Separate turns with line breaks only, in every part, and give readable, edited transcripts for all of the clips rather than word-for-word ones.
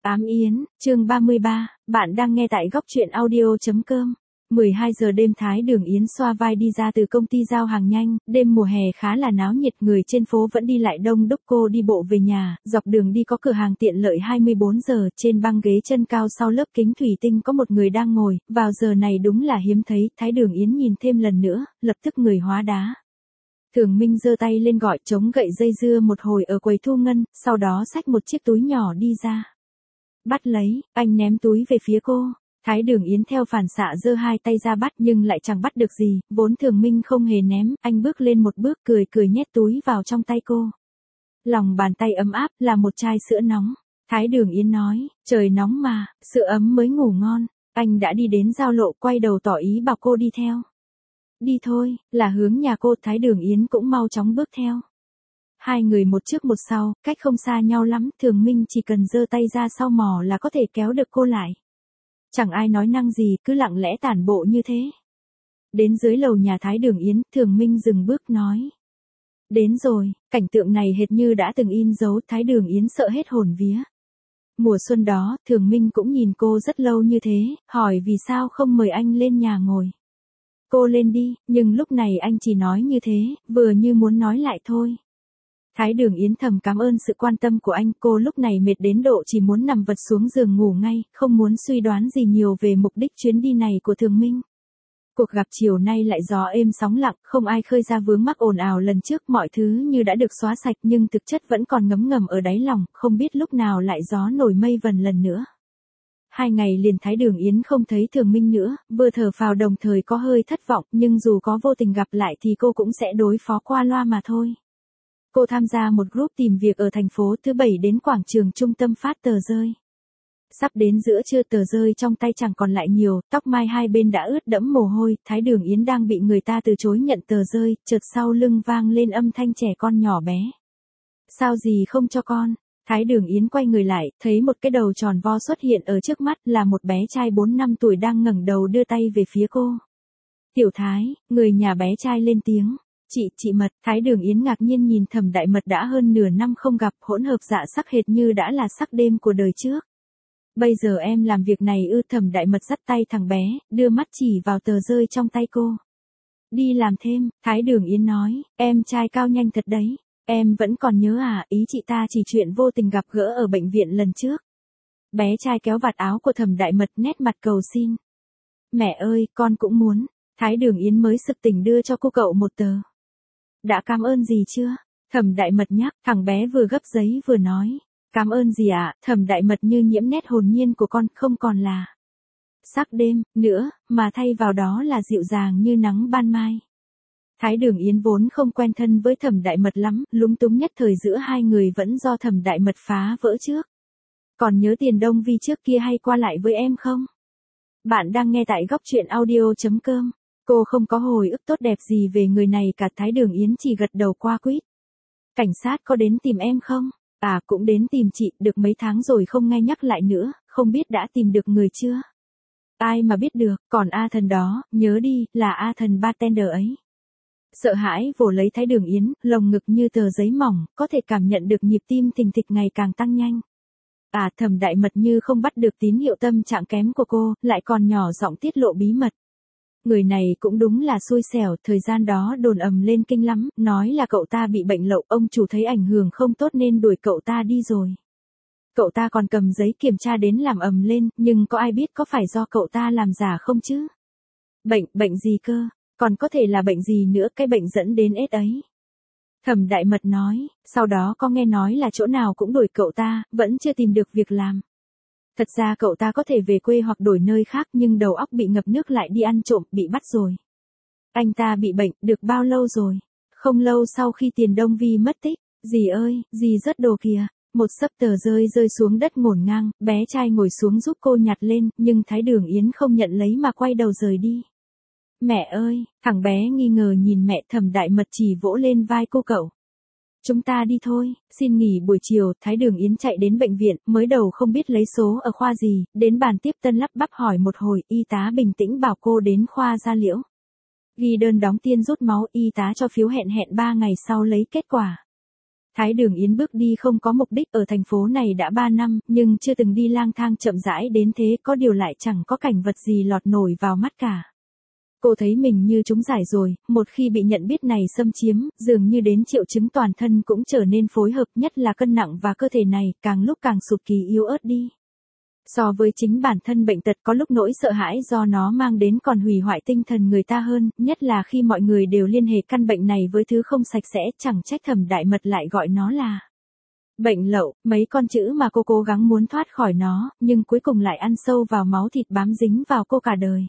Ám Yến, chương 33, bạn đang nghe tại góc truyện audio.com. 12 giờ đêm Thái Đường Yến xoa vai đi ra từ công ty giao hàng nhanh, đêm mùa hè khá là náo nhiệt, người trên phố vẫn đi lại đông đúc. Cô đi bộ về nhà, dọc đường đi có cửa hàng tiện lợi 24 giờ, trên băng ghế chân cao sau lớp kính thủy tinh có một người đang ngồi, vào giờ này đúng là hiếm thấy. Thái Đường Yến nhìn thêm lần nữa, lập tức người hóa đá. Thường Minh giơ tay lên gọi, chống gậy dây dưa một hồi ở quầy thu ngân, sau đó xách một chiếc túi nhỏ đi ra. Bắt lấy, anh ném túi về phía cô. Thái Đường Yến theo phản xạ giơ hai tay ra bắt nhưng lại chẳng bắt được gì, vốn Thường Minh không hề ném, anh bước lên một bước cười cười nhét túi vào trong tay cô. Lòng bàn tay ấm áp là một chai sữa nóng. Thái Đường Yến nói, trời nóng mà, sữa ấm mới ngủ ngon. Anh đã đi đến giao lộ, quay đầu tỏ ý bảo cô đi theo. Đi thôi, là hướng nhà cô. Thái Đường Yến cũng mau chóng bước theo. Hai người một trước một sau, cách không xa nhau lắm, Thường Minh chỉ cần giơ tay ra sau mỏ là có thể kéo được cô lại. Chẳng ai nói năng gì, cứ lặng lẽ tản bộ như thế. Đến dưới lầu nhà Thái Đường Yến, Thường Minh dừng bước nói. Đến rồi, cảnh tượng này hệt như đã từng in dấu. Thái Đường Yến sợ hết hồn vía. Mùa xuân đó, Thường Minh cũng nhìn cô rất lâu như thế, hỏi vì sao không mời anh lên nhà ngồi. Cô lên đi, nhưng lúc này anh chỉ nói như thế, vừa như muốn nói lại thôi. Thái Đường Yến thầm cảm ơn sự quan tâm của anh, cô lúc này mệt đến độ chỉ muốn nằm vật xuống giường ngủ ngay, không muốn suy đoán gì nhiều về mục đích chuyến đi này của Thường Minh. Cuộc gặp chiều nay lại gió êm sóng lặng, không ai khơi ra vướng mắc ồn ào lần trước, mọi thứ như đã được xóa sạch nhưng thực chất vẫn còn ngấm ngầm ở đáy lòng, không biết lúc nào lại gió nổi mây vần lần nữa. 2 ngày liền Thái Đường Yến không thấy Thường Minh nữa, vừa thở phào đồng thời có hơi thất vọng, nhưng dù có vô tình gặp lại thì cô cũng sẽ đối phó qua loa mà thôi. Cô tham gia một group tìm việc ở thành phố, thứ Bảy đến quảng trường trung tâm phát tờ rơi. Sắp đến giữa trưa, tờ rơi trong tay chẳng còn lại nhiều, tóc mai hai bên đã ướt đẫm mồ hôi. Thái Đường Yến đang bị người ta từ chối nhận tờ rơi, chợt sau lưng vang lên âm thanh trẻ con nhỏ bé. Sao gì không cho con? Thái Đường Yến quay người lại, thấy một cái đầu tròn vo xuất hiện ở trước mắt, là một bé trai 4-5 tuổi đang ngẩng đầu đưa tay về phía cô. Tiểu Thái, người nhà bé trai lên tiếng. Chị Mật. Thái Đường Yến ngạc nhiên nhìn Thẩm Đại Mật, đã hơn nửa năm không gặp, hỗn hợp dạ sắc hệt như đã là sắc đêm của đời trước. Bây giờ em làm việc này ư? Thẩm Đại Mật dắt tay thằng bé, đưa mắt chỉ vào tờ rơi trong tay cô. Đi làm thêm, Thái Đường Yến nói, em trai cao nhanh thật đấy. Em vẫn còn nhớ à, ý chị ta chỉ chuyện vô tình gặp gỡ ở bệnh viện lần trước. Bé trai kéo vạt áo của Thẩm Đại Mật, nét mặt cầu xin. Mẹ ơi, con cũng muốn. Thái Đường Yến mới sực tỉnh đưa cho cô cậu một tờ. Đã cảm ơn gì chưa? Thẩm Đại Mật nhắc, thằng bé vừa gấp giấy vừa nói. Cảm ơn gì ạ? Thẩm Đại Mật như nhiễm nét hồn nhiên của con, không còn là sắc đêm nữa, mà thay vào đó là dịu dàng như nắng ban mai. Thái Đường Yến vốn không quen thân với Thẩm Đại Mật lắm, lúng túng nhất thời giữa hai người vẫn do Thẩm Đại Mật phá vỡ trước. Còn nhớ Tiền Đông Vi trước kia hay qua lại với em không? Bạn đang nghe tại góc truyện audio.com. Cô không có hồi ức tốt đẹp gì về người này cả. Thái Đường Yến chỉ gật đầu qua quýt. Cảnh sát có đến tìm em không? À, cũng đến tìm chị, được mấy tháng rồi không nghe nhắc lại nữa, không biết đã tìm được người chưa? Ai mà biết được, còn A Thần đó, nhớ đi, là A Thần bartender ấy. Sợ hãi vồ lấy Thái Đường Yến, lồng ngực như tờ giấy mỏng, có thể cảm nhận được nhịp tim thình thịch ngày càng tăng nhanh. À, Thẩm Đại Mật như không bắt được tín hiệu tâm trạng kém của cô, lại còn nhỏ giọng tiết lộ bí mật. Người này cũng đúng là xui xẻo, thời gian đó đồn ầm lên kinh lắm, nói là cậu ta bị bệnh lậu, ông chủ thấy ảnh hưởng không tốt nên đuổi cậu ta đi rồi. Cậu ta còn cầm giấy kiểm tra đến làm ầm lên, nhưng có ai biết có phải do cậu ta làm giả không chứ? Bệnh gì cơ? Còn có thể là bệnh gì nữa, cái bệnh dẫn đến AIDS ấy. Thẩm Đại Mật nói, sau đó có nghe nói là chỗ nào cũng đuổi cậu ta, vẫn chưa tìm được việc làm. Thật ra cậu ta có thể về quê hoặc đổi nơi khác, nhưng đầu óc bị ngập nước lại đi ăn trộm, bị bắt rồi. Anh ta bị bệnh, được bao lâu rồi? Không lâu sau khi Tiền Đông Vi mất tích. Dì ơi, dì rớt đồ kìa. Một xấp tờ rơi rơi xuống đất ngổn ngang, bé trai ngồi xuống giúp cô nhặt lên, nhưng Thái Đường Yến không nhận lấy mà quay đầu rời đi. Mẹ ơi, thằng bé nghi ngờ nhìn mẹ. Thẩm Đại Mật chỉ vỗ lên vai cô cậu. Chúng ta đi thôi, xin nghỉ buổi chiều. Thái Đường Yến chạy đến bệnh viện, mới đầu không biết lấy số ở khoa gì, đến bàn tiếp tân lắp bắp hỏi một hồi, y tá bình tĩnh bảo cô đến khoa da liễu. Ghi đơn đóng tiền rút máu, y tá cho phiếu hẹn 3 ngày sau lấy kết quả. Thái Đường Yến bước đi không có mục đích, ở thành phố này đã 3 năm, nhưng chưa từng đi lang thang chậm rãi đến thế, có điều lại chẳng có cảnh vật gì lọt nổi vào mắt cả. Cô thấy mình như trúng giải rồi, một khi bị nhận biết này xâm chiếm, dường như đến triệu chứng toàn thân cũng trở nên phối hợp, nhất là cân nặng và cơ thể này, càng lúc càng sụt kỳ yếu ớt đi. So với chính bản thân bệnh tật, có lúc nỗi sợ hãi do nó mang đến còn hủy hoại tinh thần người ta hơn, nhất là khi mọi người đều liên hệ căn bệnh này với thứ không sạch sẽ, chẳng trách Thẩm Đại Mật lại gọi nó là bệnh lậu, mấy con chữ mà cô cố gắng muốn thoát khỏi nó, nhưng cuối cùng lại ăn sâu vào máu thịt, bám dính vào cô cả đời.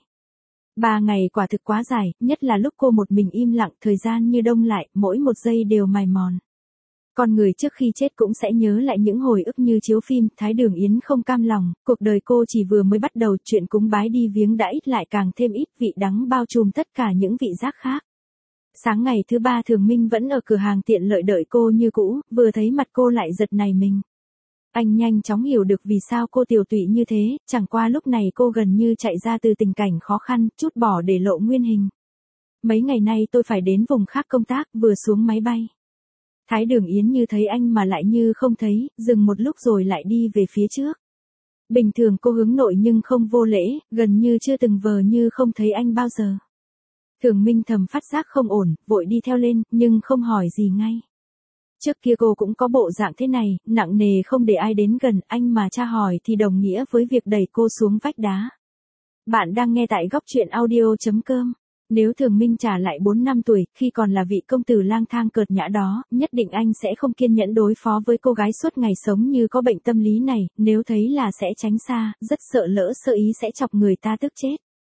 3 ngày quả thực quá dài, nhất là lúc cô một mình im lặng, thời gian như đông lại, mỗi một giây đều mài mòn. Con người trước khi chết cũng sẽ nhớ lại những hồi ức như chiếu phim. Thái Đường Yến không cam lòng, cuộc đời cô chỉ vừa mới bắt đầu, chuyện cúng bái đi viếng đã ít lại càng thêm ít, vị đắng bao trùm tất cả những vị giác khác. Sáng ngày thứ 3 Thường Minh vẫn ở cửa hàng tiện lợi đợi cô như cũ, vừa thấy mặt cô lại giật nảy mình. Anh nhanh chóng hiểu được vì sao cô tiều tụy như thế, chẳng qua lúc này cô gần như chạy ra từ tình cảnh khó khăn, chút bỏ để lộ nguyên hình. Mấy ngày nay tôi phải đến vùng khác công tác, vừa xuống máy bay. Thái Đường Yến như thấy anh mà lại như không thấy, dừng một lúc rồi lại đi về phía trước. Bình thường cô hướng nội nhưng không vô lễ, gần như chưa từng vờ như không thấy anh bao giờ. Thường Minh thầm phát giác không ổn, vội đi theo lên, nhưng không hỏi gì ngay. Trước kia cô cũng có bộ dạng thế này, nặng nề không để ai đến gần, anh mà tra hỏi thì đồng nghĩa với việc đẩy cô xuống vách đá. Bạn đang nghe tại góc truyện audio.com. Nếu Thường Minh trả lại 4 năm tuổi, khi còn là vị công tử lang thang cợt nhã đó, nhất định anh sẽ không kiên nhẫn đối phó với cô gái suốt ngày sống như có bệnh tâm lý này, nếu thấy là sẽ tránh xa, rất sợ lỡ sơ ý sẽ chọc người ta tức chết.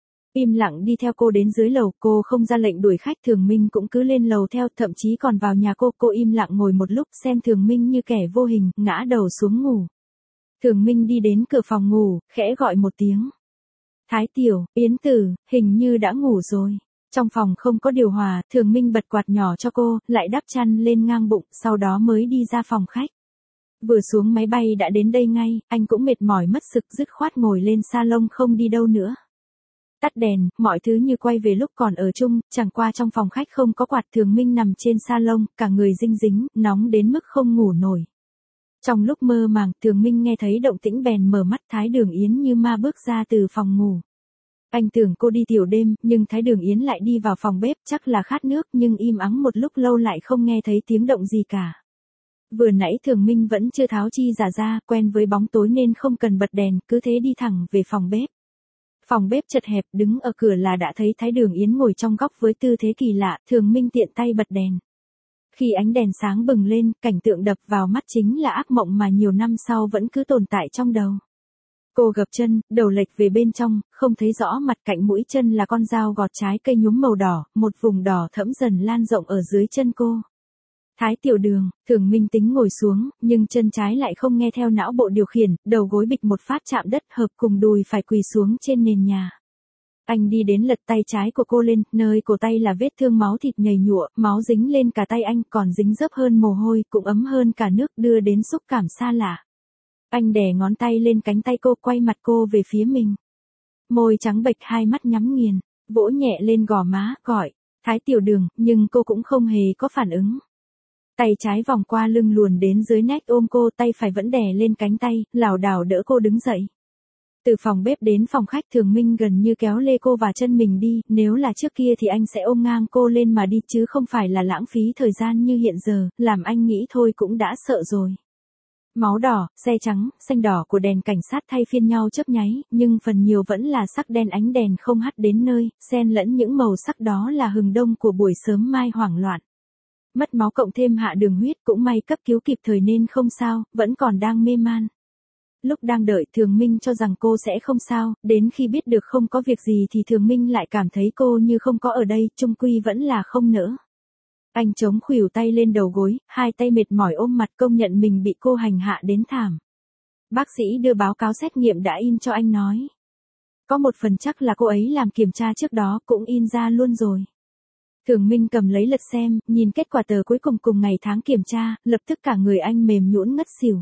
Im lặng đi theo cô đến dưới lầu, cô không ra lệnh đuổi khách, Thường Minh cũng cứ lên lầu theo, thậm chí còn vào nhà cô im lặng ngồi một lúc xem Thường Minh như kẻ vô hình, ngã đầu xuống ngủ. Thường Minh đi đến cửa phòng ngủ, khẽ gọi một tiếng. Thái Tiểu, Yến Tử, hình như đã ngủ rồi. Trong phòng không có điều hòa, Thường Minh bật quạt nhỏ cho cô, lại đắp chăn lên ngang bụng, sau đó mới đi ra phòng khách. Vừa xuống máy bay đã đến đây ngay, anh cũng mệt mỏi mất sức, dứt khoát ngồi lên salon không đi đâu nữa. Tắt đèn, mọi thứ như quay về lúc còn ở chung, chẳng qua trong phòng khách không có quạt. Thường Minh nằm trên salon, cả người dinh dính, nóng đến mức không ngủ nổi. Trong lúc mơ màng, Thường Minh nghe thấy động tĩnh bèn mở mắt, Thái Đường Yến như ma bước ra từ phòng ngủ. Anh tưởng cô đi tiểu đêm, nhưng Thái Đường Yến lại đi vào phòng bếp, chắc là khát nước, nhưng im ắng một lúc lâu lại không nghe thấy tiếng động gì cả. Vừa nãy Thường Minh vẫn chưa tháo chi giả ra, quen với bóng tối nên không cần bật đèn, cứ thế đi thẳng về phòng bếp. Phòng bếp chật hẹp, đứng ở cửa là đã thấy Thái Đường Yến ngồi trong góc với tư thế kỳ lạ, Thường Minh tiện tay bật đèn. Khi ánh đèn sáng bừng lên, cảnh tượng đập vào mắt chính là ác mộng mà nhiều năm sau vẫn cứ tồn tại trong đầu. Cô gập chân, đầu lệch về bên trong, không thấy rõ mặt, cạnh mũi chân là con dao gọt trái cây nhuốm màu đỏ, một vùng đỏ thẫm dần lan rộng ở dưới chân cô. Thái Tiểu Đường, Thường Minh tính ngồi xuống, nhưng chân trái lại không nghe theo não bộ điều khiển, đầu gối bịch một phát chạm đất, hợp cùng đùi phải quỳ xuống trên nền nhà. Anh đi đến lật tay trái của cô lên, nơi cổ tay là vết thương máu thịt nhầy nhụa, máu dính lên cả tay anh, còn dính dớp hơn mồ hôi, cũng ấm hơn cả nước, đưa đến xúc cảm xa lạ. Anh đè ngón tay lên cánh tay cô, quay mặt cô về phía mình. Môi trắng bệch, hai mắt nhắm nghiền, vỗ nhẹ lên gò má, gọi, Thái Tiểu Đường, nhưng cô cũng không hề có phản ứng. Tay trái vòng qua lưng luồn đến dưới nách ôm cô, tay phải vẫn đè lên cánh tay, lảo đảo đỡ cô đứng dậy. Từ phòng bếp đến phòng khách, Thường Minh gần như kéo lê cô và chân mình đi, nếu là trước kia thì anh sẽ ôm ngang cô lên mà đi chứ không phải là lãng phí thời gian như hiện giờ, làm anh nghĩ thôi cũng đã sợ rồi. Máu đỏ, xe trắng, xanh đỏ của đèn cảnh sát thay phiên nhau chớp nháy, nhưng phần nhiều vẫn là sắc đen, ánh đèn không hắt đến nơi, xen lẫn những màu sắc đó là hừng đông của buổi sớm mai hoảng loạn. Mất máu cộng thêm hạ đường huyết, cũng may cấp cứu kịp thời nên không sao, vẫn còn đang mê man. Lúc đang đợi, Thường Minh cho rằng cô sẽ không sao, đến khi biết được không có việc gì thì Thường Minh lại cảm thấy cô như không có ở đây, chung quy vẫn là không nỡ. Anh chống khuỷu tay lên đầu gối, hai tay mệt mỏi ôm mặt, công nhận mình bị cô hành hạ đến thảm. Bác sĩ đưa báo cáo xét nghiệm đã in cho anh nói. Có một phần chắc là cô ấy làm kiểm tra trước đó, cũng in ra luôn rồi. Thường Minh cầm lấy lật xem, nhìn kết quả tờ cuối cùng cùng ngày tháng kiểm tra, lập tức cả người anh mềm nhũn ngất xỉu.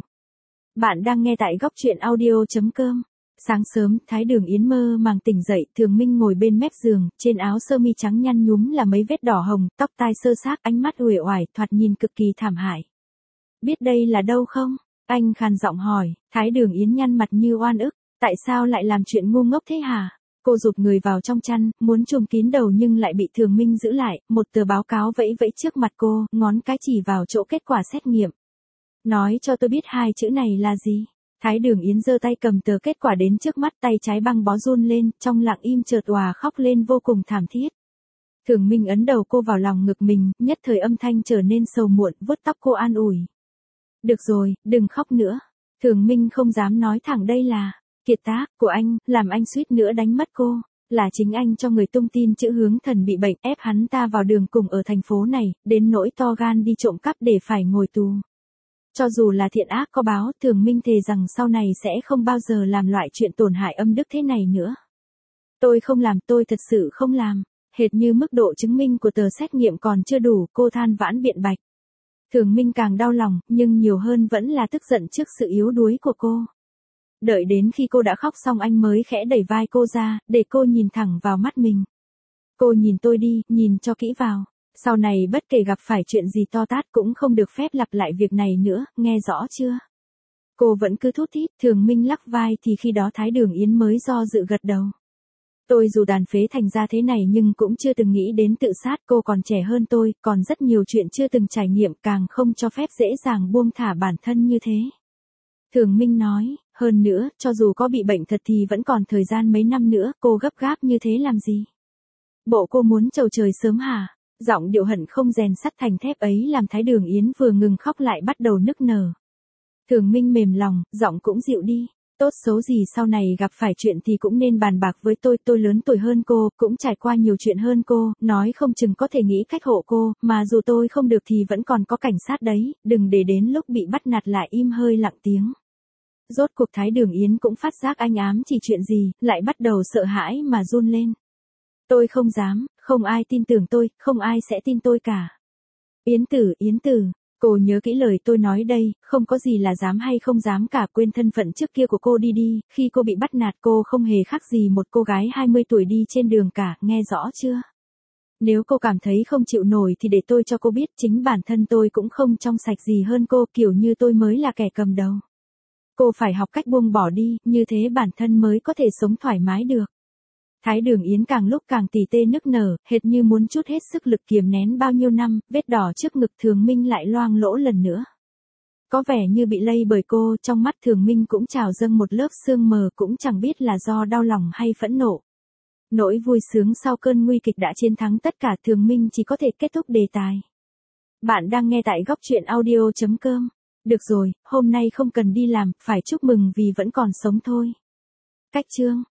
Bạn đang nghe tại góc truyện audio.com. Sáng sớm, Thái Đường Yến mơ màng tỉnh dậy, Thường Minh ngồi bên mép giường, trên áo sơ mi trắng nhăn nhúm là mấy vết đỏ hồng, tóc tai xơ xác, ánh mắt uể oải, thoạt nhìn cực kỳ thảm hại. Biết đây là đâu không? Anh khàn giọng hỏi, Thái Đường Yến nhăn mặt như oan ức, tại sao lại làm chuyện ngu ngốc thế hả? Cô rụt người vào trong chăn, muốn trùm kín đầu nhưng lại bị Thường Minh giữ lại, một tờ báo cáo vẫy vẫy trước mặt cô, ngón cái chỉ vào chỗ kết quả xét nghiệm. Nói cho tôi biết hai chữ này là gì? Thái Đường Yến giơ tay cầm tờ kết quả đến trước mắt, tay trái băng bó run lên, trong lặng im chợt òa khóc lên vô cùng thảm thiết. Thường Minh ấn đầu cô vào lòng ngực mình, nhất thời âm thanh trở nên sầu muộn, vuốt tóc cô an ủi. Được rồi, đừng khóc nữa. Thường Minh không dám nói thẳng đây là kiệt tác của anh, làm anh suýt nữa đánh mất cô. Là chính anh cho người tung tin chữ Hướng Thần bị bệnh, ép hắn ta vào đường cùng ở thành phố này, đến nỗi to gan đi trộm cắp để phải ngồi tù. Cho dù là thiện ác có báo, Thường Minh thề rằng sau này sẽ không bao giờ làm loại chuyện tổn hại âm đức thế này nữa. Tôi không làm, tôi thật sự không làm. Hệt như mức độ chứng minh của tờ xét nghiệm còn chưa đủ, cô than vãn biện bạch. Thường Minh càng đau lòng, nhưng nhiều hơn vẫn là tức giận trước sự yếu đuối của cô. Đợi đến khi cô đã khóc xong anh mới khẽ đẩy vai cô ra, để cô nhìn thẳng vào mắt mình. Cô nhìn tôi đi, nhìn cho kỹ vào. Sau này bất kể gặp phải chuyện gì to tát cũng không được phép lặp lại việc này nữa, nghe rõ chưa? Cô vẫn cứ thút thít, Thường Minh lắc vai thì khi đó Thái Đường Yến mới do dự gật đầu. Tôi dù tàn phế thành ra thế này nhưng cũng chưa từng nghĩ đến tự sát, cô còn trẻ hơn tôi, còn rất nhiều chuyện chưa từng trải nghiệm, càng không cho phép dễ dàng buông thả bản thân như thế. Thường Minh nói, hơn nữa, cho dù có bị bệnh thật thì vẫn còn thời gian mấy năm nữa, cô gấp gáp như thế làm gì? Bộ cô muốn chầu trời sớm hả? Giọng điệu hận không rèn sắt thành thép ấy làm Thái Đường Yến vừa ngừng khóc lại bắt đầu nức nở. Thường Minh mềm lòng, giọng cũng dịu đi. Tốt xấu gì sau này gặp phải chuyện thì cũng nên bàn bạc với tôi lớn tuổi hơn cô, cũng trải qua nhiều chuyện hơn cô, nói không chừng có thể nghĩ cách hộ cô, mà dù tôi không được thì vẫn còn có cảnh sát đấy, đừng để đến lúc bị bắt nạt lại im hơi lặng tiếng. Rốt cuộc Thái Đường Yến cũng phát giác anh ám chỉ chuyện gì, lại bắt đầu sợ hãi mà run lên. Tôi không dám, không ai tin tưởng tôi, không ai sẽ tin tôi cả. Yến tử, cô nhớ kỹ lời tôi nói đây, không có gì là dám hay không dám cả, quên thân phận trước kia của cô đi, khi cô bị bắt nạt cô không hề khác gì một cô gái 20 tuổi đi trên đường cả, nghe rõ chưa? Nếu cô cảm thấy không chịu nổi thì để tôi cho cô biết chính bản thân tôi cũng không trong sạch gì hơn cô, kiểu như tôi mới là kẻ cầm đầu. Cô phải học cách buông bỏ đi, như thế bản thân mới có thể sống thoải mái được. Thái Đường Yến càng lúc càng tỉ tê nức nở, hệt như muốn trút hết sức lực kiềm nén bao nhiêu năm, vết đỏ trước ngực Thường Minh lại loang lỗ lần nữa. Có vẻ như bị lây bởi cô, trong mắt Thường Minh cũng trào dâng một lớp sương mờ, cũng chẳng biết là do đau lòng hay phẫn nộ. Nỗi vui sướng sau cơn nguy kịch đã chiến thắng tất cả, Thường Minh chỉ có thể kết thúc đề tài. Bạn đang nghe tại góc truyện audio.com. Được rồi, hôm nay không cần đi làm, phải chúc mừng vì vẫn còn sống thôi. Cách chương